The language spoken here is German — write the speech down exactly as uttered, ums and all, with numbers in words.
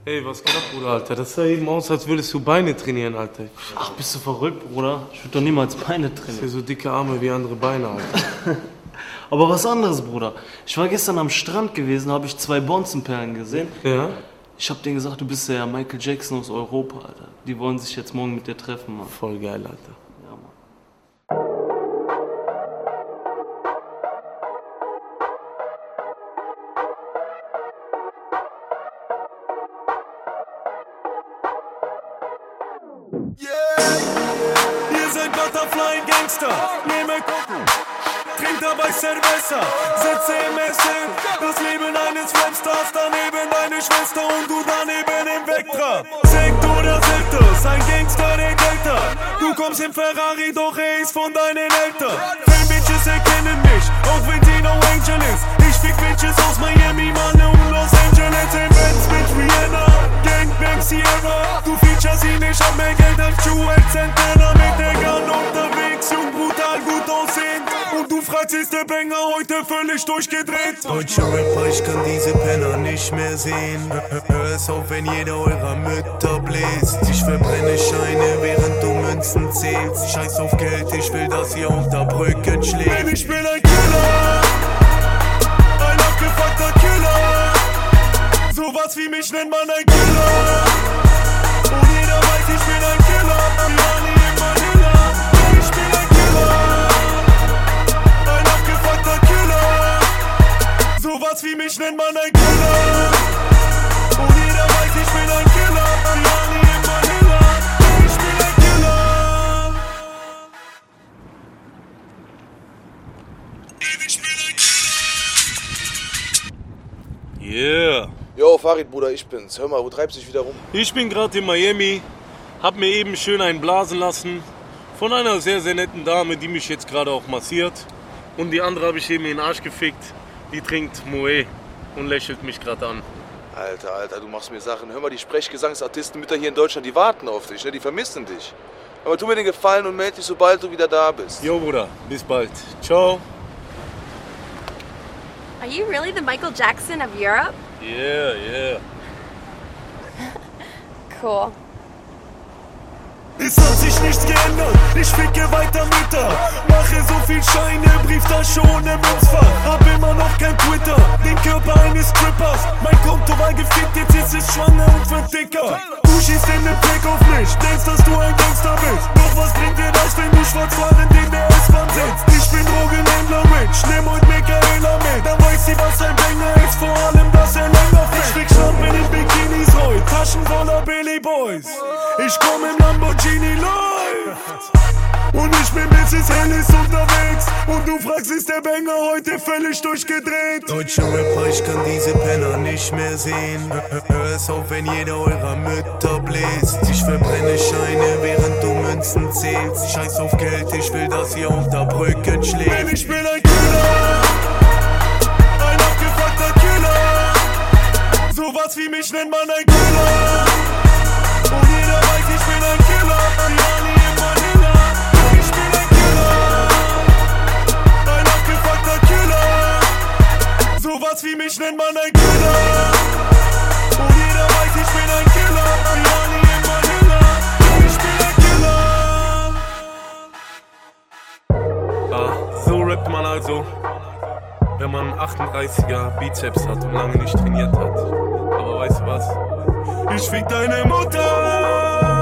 Ey, was geht ab, Bruder, Alter? Das sah eben aus, als würdest du Beine trainieren, Alter. Ach, bist du verrückt, Bruder? Ich würde doch niemals Beine Das trainieren. sind so dicke Arme wie andere Beine, Alter. Aber was anderes, Bruder. Ich war gestern am Strand gewesen, habe ich zwei Bonzenperlen gesehen. Ja? Ich hab denen gesagt, du bist ja Michael Jackson aus Europa, Alter. Die wollen sich jetzt morgen mit dir treffen, Mann. Voll geil, Alter. Ja, Mann. Ihr seid Butterfly Gangster, nehme Kocken, trinkt dabei Cerveza, sitze im Essen, das Leben eines Rapstars, daneben deine Schwester und du daneben im Vectra. Sekt oder Selters, ein Gangster, der Geld hat. Du kommst im Ferrari, doch er ist von deinen Eltern. Fan-Bitches erkennen mich, auch wenn sie no Angel ist. Ich fick Bitches aus Miami, Manne und Los Angeles. Im Benz mit Rihanna, Gangbang Sierra. Du feature sie nicht, hab mehr Geld als Jewel Santana. Mit der Gun unterwegs, jung, brutal, gut aussehend. Und du fragst, ist der Banger heute völlig durchgedreht? Deutsche Rapper, ich kann diese Penner nicht mehr sehen. Hör es auf, wenn jeder eurer Mütter bläst. Ich verbrenne Scheine, während du Münzen zählst. Scheiß auf Geld, ich will, dass ihr unter Brücken schlägt. Baby, ich bin ein Killer, ein abgefuckter Killer. Sowas wie mich nennt man ein Killer. Und jeder weiß, ich bin ein Killer. Money in Manila, ich bin ein Killer, ein abgefuckter Killer. Sowas wie mich nennt man ein Killer. Und jeder weiß, ich bin ein Killer. Money in Manila, ich bin ein Killer. Ich bin ein Killer. Yeah. Yo, Farid, Bruder, ich bin's. Hör mal, wo treibst du dich wieder rum? Ich bin gerade in Miami, hab mir eben schön einen blasen lassen von einer sehr, sehr netten Dame, die mich jetzt gerade auch massiert. Und die andere habe ich eben in den Arsch gefickt. Die trinkt Moët und lächelt mich gerade an. Alter, Alter, du machst mir Sachen. Hör mal, die Sprechgesangsartisten mit hier in Deutschland, die warten auf dich, ne? Die vermissen dich. Aber tu mir den Gefallen und melde dich, sobald du wieder da bist. Jo, Bruder, bis bald. Ciao. Are you really the Michael Jackson of Europe? Yeah, yeah. Cool. Es hat sich nichts geändert, ich ficke weiter Mütter. Mache so viel Scheine, Brieftasche ohne Münzfach. Hab immer noch kein Twitter, den Körper eines Strippers. Mein Konto war gefickt, jetzt ist es schwanger und wird dicker. Du schießt in den Blick auf mich, denkst, dass du ein Gangster bist. Doch was bringt dir das, wenn du schwarzfahrend in der S-Bahn sitzt? Ich bin Drogenhändler Rich, nehm heut Michaela mit. Dann weiß sie, was ein Banger ist, vor allem, dass er länger fällt. Ich fick Schlampen in Bikinis heu, Taschen voller Billy Boys. Ich komm im Lamborghini läuft und ich bin bis es hell ist unterwegs. Und du fragst, ist der Banger heute völlig durchgedreht? Deutsche Rapper, ich kann diese Penner nicht mehr sehen. Hör es auf, wenn jeder eurer Mütter bläst. Ich verbrenne Scheine, während du Münzen zählst. Scheiß auf Geld, ich will, dass ihr unter Brücken schlägt. Baby, ich bin ein Killer, ein abgefuckter Killer. Sowas wie mich nennt man ein Killer. Und jeder weiß, ich bin ein Killer. Money in Manila, ich bin ein Killer, ein abgefuckter Killer. Sowas wie mich nennt man ein Killer. Und jeder weiß, ich bin ein Killer. Money in Manila, ich bin ein Killer. Ah, so rappt man also, wenn man achtunddreißiger Bizeps hat und lange nicht trainiert hat. Aber weißt du was? Ich fick deine Mutter.